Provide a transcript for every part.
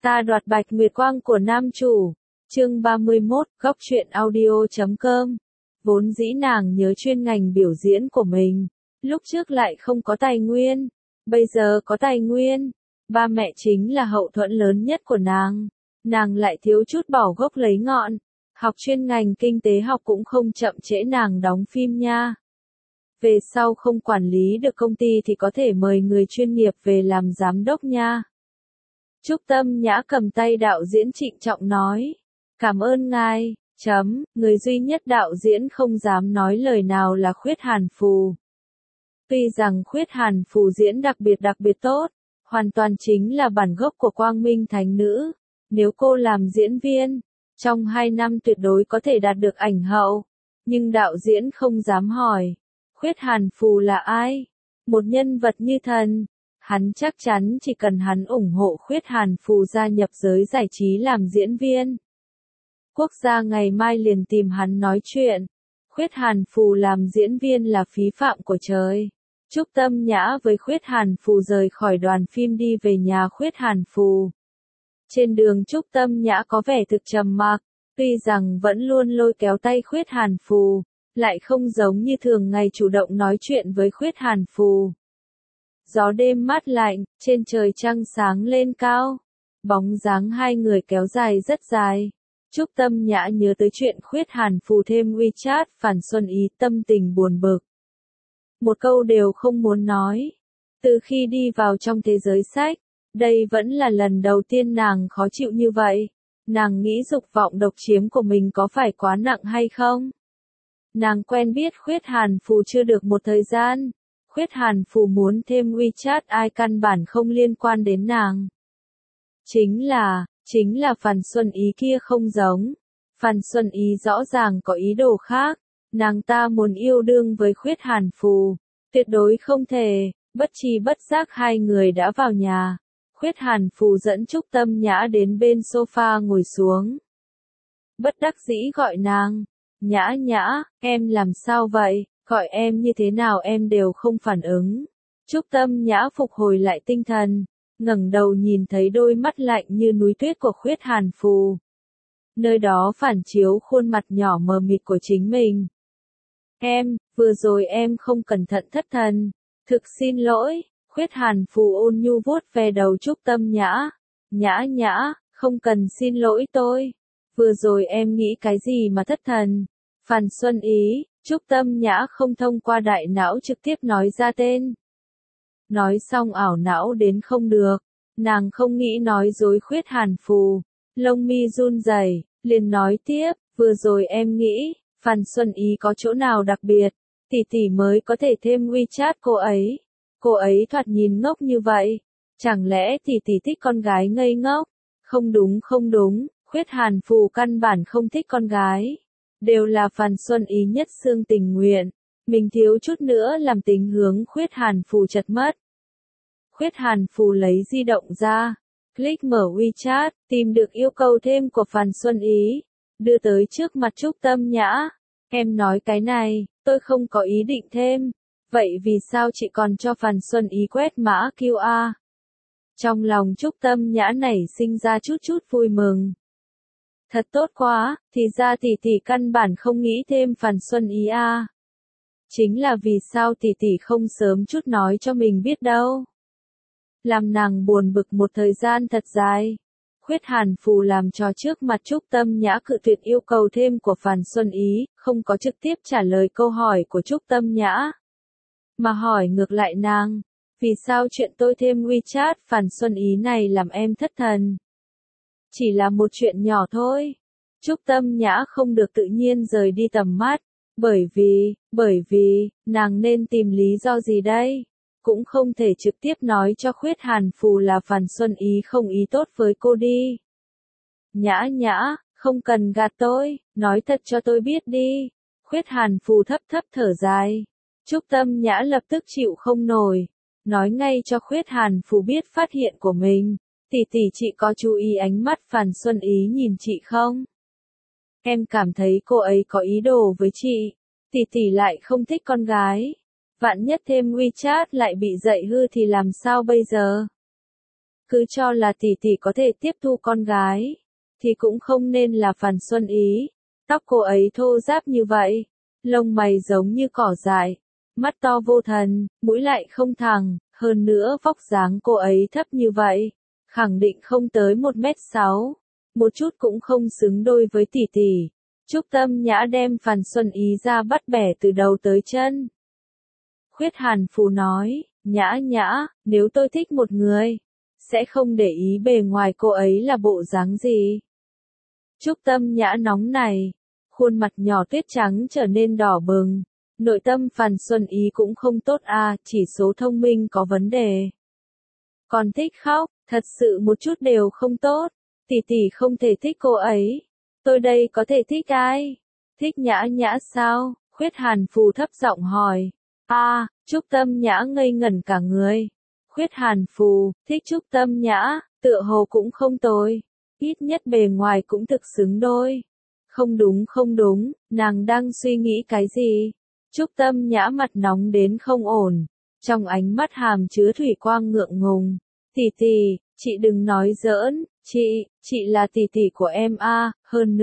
Ta đoạt bạch nguyệt quang của nam chủ. Chương 31, góc truyện audio.com. Vốn dĩ nàng nhớ chuyên ngành biểu diễn của mình, lúc trước lại không có tài nguyên, bây giờ có tài nguyên. Ba mẹ chính là hậu thuẫn lớn nhất của nàng lại thiếu chút bỏ gốc lấy ngọn. Học chuyên ngành kinh tế học cũng không chậm trễ nàng đóng phim nha. Về sau không quản lý được công ty thì có thể mời người chuyên nghiệp về làm giám đốc nha. Trúc Tâm Nhã cầm tay đạo diễn trịnh trọng nói. Cảm ơn ngài, người duy nhất đạo diễn không dám nói lời nào là Khuyết Hàn Phù. Tuy rằng Khuyết Hàn Phù diễn đặc biệt tốt, hoàn toàn chính là bản gốc của Quang Minh Thánh Nữ. Nếu cô làm diễn viên, trong 2 năm tuyệt đối có thể đạt được ảnh hậu. Nhưng đạo diễn không dám hỏi, Khuyết Hàn Phù là ai? Một nhân vật như thần. Hắn chắc chắn chỉ cần hắn ủng hộ Khuyết Hàn Phù gia nhập giới giải trí làm diễn viên. Quốc gia ngày mai liền tìm hắn nói chuyện. Khuyết Hàn Phù làm diễn viên là phí phạm của trời. Trúc Tâm Nhã với Khuyết Hàn Phù rời khỏi đoàn phim đi về nhà Khuyết Hàn Phù. Trên đường Trúc Tâm Nhã có vẻ thực trầm mặc, tuy rằng vẫn luôn lôi kéo tay Khuyết Hàn Phù, lại không giống như thường ngày chủ động nói chuyện với Khuyết Hàn Phù. Gió đêm mát lạnh, trên trời trăng sáng lên cao, bóng dáng hai người kéo dài rất dài. Trúc Tâm Nhã nhớ tới chuyện Khuyết Hàn Phù thêm WeChat phản Xuân Ý, tâm tình buồn bực. Một câu đều không muốn nói. Từ khi đi vào trong thế giới sách, đây vẫn là lần đầu tiên nàng khó chịu như vậy. Nàng nghĩ dục vọng độc chiếm của mình có phải quá nặng hay không? Nàng quen biết Khuyết Hàn Phù chưa được một thời gian. Khuyết Hàn Phù muốn thêm WeChat ai căn bản không liên quan đến nàng. Chính là Phan Xuân Ý kia không giống. Phan Xuân Ý rõ ràng có ý đồ khác. Nàng ta muốn yêu đương với Khuyết Hàn Phù. Tuyệt đối không thể. Bất chi bất giác hai người đã vào nhà. Khuyết Hàn Phù dẫn Trúc Tâm Nhã đến bên sofa ngồi xuống. Bất đắc dĩ gọi nàng. Nhã Nhã, em làm sao vậy? Gọi em như thế nào em đều không phản ứng. Trúc Tâm Nhã phục hồi lại tinh thần, ngẩng đầu nhìn thấy đôi mắt lạnh như núi tuyết của Khuyết Hàn Phù. Nơi đó phản chiếu khuôn mặt nhỏ mờ mịt của chính mình. Vừa rồi em không cẩn thận thất thần. Thực xin lỗi. Khuyết Hàn Phù ôn nhu vuốt ve đầu Trúc Tâm Nhã. Nhã Nhã, không cần xin lỗi tôi. Vừa rồi em nghĩ cái gì mà thất thần? Phan Xuân Ý. Trúc Tâm Nhã không thông qua đại não trực tiếp nói ra tên. Nói xong ảo não đến không được. Nàng không nghĩ nói dối Khuyết Hàn Phù. Lông mi run rẩy, liền nói tiếp, vừa rồi em nghĩ, Phan Xuân Ý có chỗ nào đặc biệt, tỷ mới có thể thêm WeChat cô ấy. Cô ấy thoạt nhìn ngốc như vậy. Chẳng lẽ tỷ thích con gái ngây ngốc? Không đúng, Khuyết Hàn Phù căn bản không thích con gái. Đều là Phan Xuân Ý nhất xương tình nguyện. Mình thiếu chút nữa làm tình hướng Khuyết Hàn Phù chật mất. Khuyết Hàn Phù lấy di động ra. Click mở WeChat, tìm được yêu cầu thêm của Phan Xuân Ý. Đưa tới trước mặt Trúc Tâm Nhã. Em nói cái này, tôi không có ý định thêm. Vậy vì sao chị còn cho Phan Xuân Ý quét mã QR? Trong lòng Trúc Tâm Nhã nảy sinh ra chút vui mừng. Thật tốt quá, thì ra tỷ căn bản không nghĩ thêm Phan Xuân Ý à. Chính là vì sao tỷ không sớm chút nói cho mình biết đâu. Làm nàng buồn bực một thời gian thật dài. Khuyết Hàn Phù làm trò trước mặt Trúc Tâm Nhã cự tuyệt yêu cầu thêm của Phan Xuân Ý, không có trực tiếp trả lời câu hỏi của Trúc Tâm Nhã. Mà hỏi ngược lại nàng, vì sao chuyện tôi thêm WeChat Phan Xuân Ý này làm em thất thần? Chỉ là một chuyện nhỏ thôi. Trúc Tâm Nhã không được tự nhiên rời đi tầm mắt, bởi vì, nàng nên tìm lý do gì đây? Cũng không thể trực tiếp nói cho Khuyết Hàn Phù là Phan Xuân Ý không ý tốt với cô đi. Nhã Nhã, không cần gạt tôi, nói thật cho tôi biết đi. Khuyết Hàn Phù thấp thở dài. Trúc Tâm Nhã lập tức chịu không nổi, nói ngay cho Khuyết Hàn Phù biết phát hiện của mình. Tỷ chị có chú ý ánh mắt Phan Xuân Ý nhìn chị không? Em cảm thấy cô ấy có ý đồ với chị. Tỷ lại không thích con gái. Vạn nhất thêm WeChat lại bị dạy hư thì làm sao bây giờ? Cứ cho là tỷ tỷ có thể tiếp thu con gái, thì cũng không nên là Phan Xuân Ý. Tóc cô ấy thô ráp như vậy, lông mày giống như cỏ dại, mắt to vô thần, mũi lại không thẳng, hơn nữa vóc dáng cô ấy thấp như vậy, khẳng định không tới 1m6, một chút cũng không xứng đôi với tỷ tỷ. Trúc Tâm Nhã đem Phan Xuân Ý ra bắt bẻ từ đầu tới chân. Khuyết Hàn Phù nói, Nhã Nhã, nếu tôi thích một người, sẽ không để ý bề ngoài cô ấy là bộ dáng gì. Trúc Tâm Nhã nóng này, khuôn mặt nhỏ tuyết trắng trở nên đỏ bừng. Nội tâm Phan Xuân Ý cũng không tốt à, chỉ số thông minh có vấn đề. Còn thích khóc, thật sự một chút đều không tốt. Tỷ tỷ không thể thích cô ấy. Tôi đây có thể thích ai? Thích Nhã Nhã sao? Khuyết Hàn Phù thấp giọng hỏi. À, Trúc Tâm Nhã ngây ngẩn cả người. Khuyết Hàn Phù, thích Trúc Tâm Nhã, tựa hồ cũng không tồi. Ít nhất bề ngoài cũng thực xứng đôi. Không đúng, nàng đang suy nghĩ cái gì? Trúc Tâm Nhã mặt nóng đến không ổn. Trong ánh mắt hàm chứa thủy quang ngượng ngùng. Tỷ tỷ, chị đừng nói giỡn, chị là tỷ tỷ của em a, hơn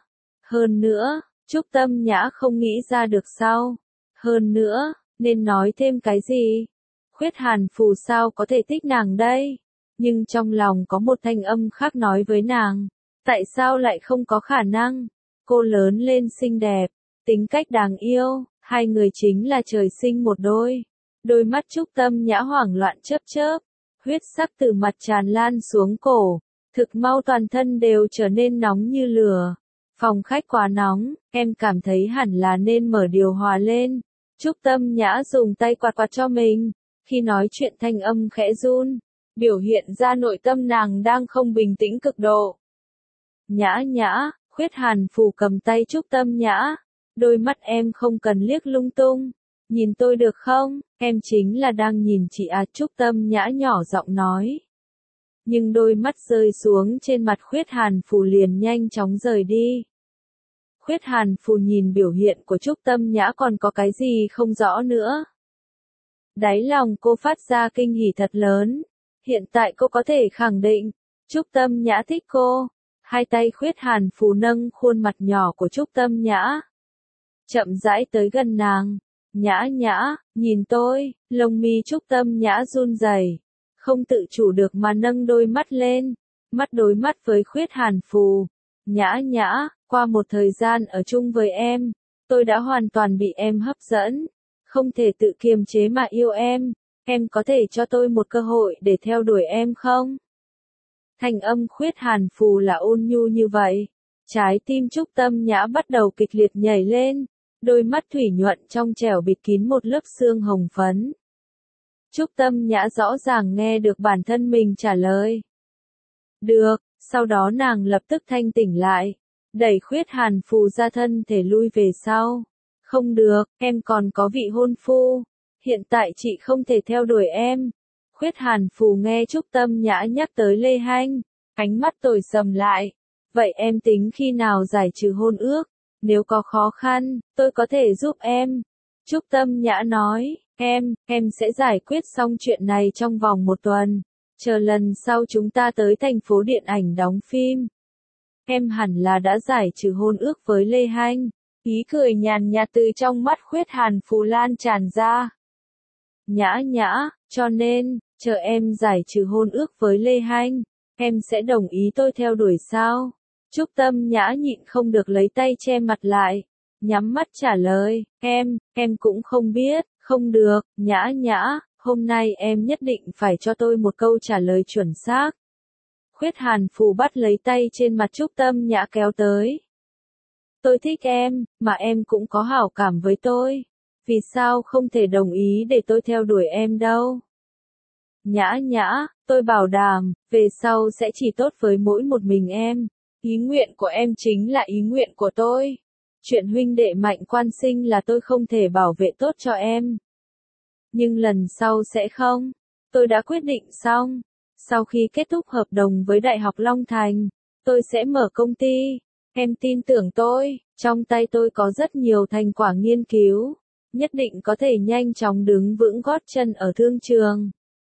nữa, Trúc Tâm Nhã không nghĩ ra được sao? Hơn nữa, nên nói thêm cái gì? Khuyết Hàn Phù sao có thể thích nàng đây? Nhưng trong lòng có một thanh âm khác nói với nàng, tại sao lại không có khả năng? Cô lớn lên xinh đẹp, tính cách đáng yêu, hai người chính là trời sinh một đôi. Đôi mắt Trúc Tâm Nhã hoảng loạn chớp chớp, huyết sắc từ mặt tràn lan xuống cổ, thực mau toàn thân đều trở nên nóng như lửa. Phòng khách quá nóng, em cảm thấy hẳn là nên mở điều hòa lên. Trúc Tâm Nhã dùng tay quạt quạt cho mình, khi nói chuyện thanh âm khẽ run, biểu hiện ra nội tâm nàng đang không bình tĩnh cực độ. Nhã Nhã, Khuyết Hàn Phù cầm tay Trúc Tâm Nhã, đôi mắt em không cần liếc lung tung, nhìn tôi được không, em chính là đang nhìn chị à, Trúc Tâm Nhã nhỏ giọng nói. Nhưng đôi mắt rơi xuống trên mặt Khuyết Hàn Phù liền nhanh chóng rời đi. Khuyết Hàn Phù nhìn biểu hiện của Trúc Tâm Nhã còn có cái gì không rõ nữa. Đáy lòng cô phát ra kinh hỉ thật lớn, hiện tại cô có thể khẳng định, Trúc Tâm Nhã thích cô. Hai tay Khuyết Hàn Phù nâng khuôn mặt nhỏ của Trúc Tâm Nhã, chậm rãi tới gần nàng. Nhã Nhã, nhìn tôi, lông mi Trúc Tâm Nhã run rẩy, không tự chủ được mà nâng đôi mắt lên, mắt đối mắt với Khuyết Hàn Phù. Nhã Nhã, qua một thời gian ở chung với em, tôi đã hoàn toàn bị em hấp dẫn, không thể tự kiềm chế mà yêu em có thể cho tôi một cơ hội để theo đuổi em không? Thanh âm Khuyết Hàn Phù là ôn nhu như vậy, trái tim Trúc Tâm Nhã bắt đầu kịch liệt nhảy lên, đôi mắt thủy nhuận trong trẻo bịt kín một lớp sương hồng phấn. Trúc Tâm Nhã rõ ràng nghe được bản thân mình trả lời. Được, sau đó nàng lập tức thanh tỉnh lại, đẩy Khuyết Hàn Phù ra thân thể lui về sau. Không được, em còn có vị hôn phu, hiện tại chị không thể theo đuổi em. Khuyết Hàn Phù nghe Trúc Tâm Nhã nhắc tới Lê Hanh, ánh mắt tối sầm lại. Vậy em tính khi nào giải trừ hôn ước? Nếu có khó khăn, tôi có thể giúp em. Trúc Tâm Nhã nói, em sẽ giải quyết xong chuyện này trong vòng 1 tuần. Chờ lần sau chúng ta tới thành phố điện ảnh đóng phim. Em hẳn là đã giải trừ hôn ước với Lê Hanh. Ý cười nhàn nhạt từ trong mắt Khuyết Hàn Phù lan tràn ra. Nhã Nhã, cho nên, chờ em giải trừ hôn ước với Lê Hanh, em sẽ đồng ý tôi theo đuổi sao? Trúc Tâm Nhã nhịn không được lấy tay che mặt lại, nhắm mắt trả lời, em cũng không biết, không được, Nhã Nhã, hôm nay em nhất định phải cho tôi một câu trả lời chuẩn xác. Khuyết Hàn Phù bắt lấy tay trên mặt Trúc Tâm Nhã kéo tới. Tôi thích em, mà em cũng có hảo cảm với tôi. Vì sao không thể đồng ý để tôi theo đuổi em đâu? Nhã Nhã, tôi bảo đảm, về sau sẽ chỉ tốt với mỗi một mình em. Ý nguyện của em chính là ý nguyện của tôi. Chuyện huynh đệ Mạnh Quan Sinh là tôi không thể bảo vệ tốt cho em. Nhưng lần sau sẽ không. Tôi đã quyết định xong. Sau khi kết thúc hợp đồng với Đại học Long Thành, tôi sẽ mở công ty. Em tin tưởng tôi, trong tay tôi có rất nhiều thành quả nghiên cứu, nhất định có thể nhanh chóng đứng vững gót chân ở thương trường.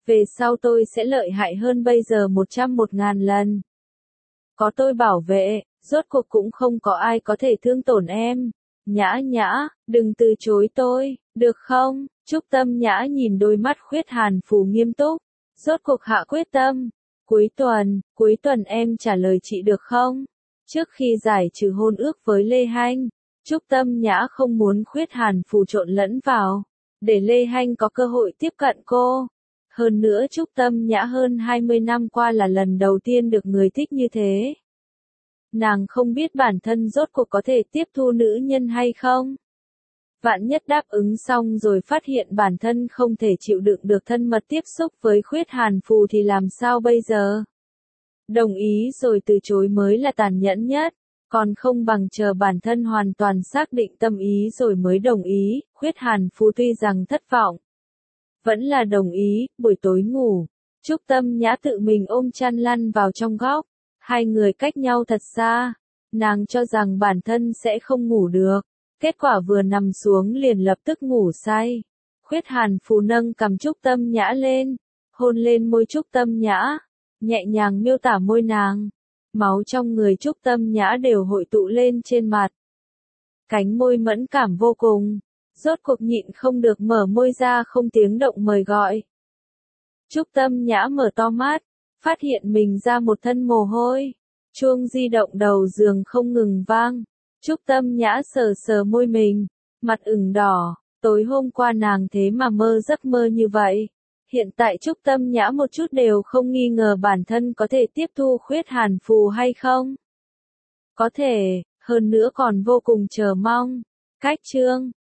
Về sau tôi sẽ lợi hại hơn bây giờ 100.000 lần. Có tôi bảo vệ, rốt cuộc cũng không có ai có thể thương tổn em. Nhã Nhã, đừng từ chối tôi, được không? Trúc Tâm Nhã nhìn đôi mắt Khuyết Hàn Phù nghiêm túc, rốt cuộc hạ quyết tâm. Cuối tuần em trả lời chị được không? Trước khi giải trừ hôn ước với Lê Hanh, Trúc Tâm Nhã không muốn Khuyết Hàn Phù trộn lẫn vào, để Lê Hanh có cơ hội tiếp cận cô. Hơn nữa Trúc Tâm Nhã hơn 20 năm qua là lần đầu tiên được người thích như thế. Nàng không biết bản thân rốt cuộc có thể tiếp thu nữ nhân hay không. Vạn nhất đáp ứng xong rồi phát hiện bản thân không thể chịu đựng được thân mật tiếp xúc với Khuyết Hàn Phù thì làm sao bây giờ? Đồng ý rồi từ chối mới là tàn nhẫn nhất, còn không bằng chờ bản thân hoàn toàn xác định tâm ý rồi mới đồng ý. Khuyết Hàn Phù tuy rằng thất vọng, vẫn là đồng ý. Buổi tối ngủ, Trúc Tâm Nhã tự mình ôm chăn lăn vào trong góc, hai người cách nhau thật xa, nàng cho rằng bản thân sẽ không ngủ được, kết quả vừa nằm xuống liền lập tức ngủ say. Khuyết Hàn Phù nâng cằm Trúc Tâm Nhã lên, hôn lên môi Trúc Tâm Nhã, nhẹ nhàng miêu tả môi nàng, máu trong người Trúc Tâm Nhã đều hội tụ lên trên mặt. Cánh môi mẫn cảm vô cùng, rốt cuộc nhịn không được mở môi ra không tiếng động mời gọi. Trúc Tâm Nhã mở to mắt, phát hiện mình ra một thân mồ hôi, chuông di động đầu giường không ngừng vang. Trúc Tâm Nhã sờ sờ môi mình, mặt ửng đỏ, tối hôm qua nàng thế mà mơ giấc mơ như vậy. Hiện tại Trúc Tâm Nhã một chút đều không nghi ngờ bản thân có thể tiếp thu Khuyết Hàn Phù hay không. Có thể, hơn nữa còn vô cùng chờ mong. Cách chương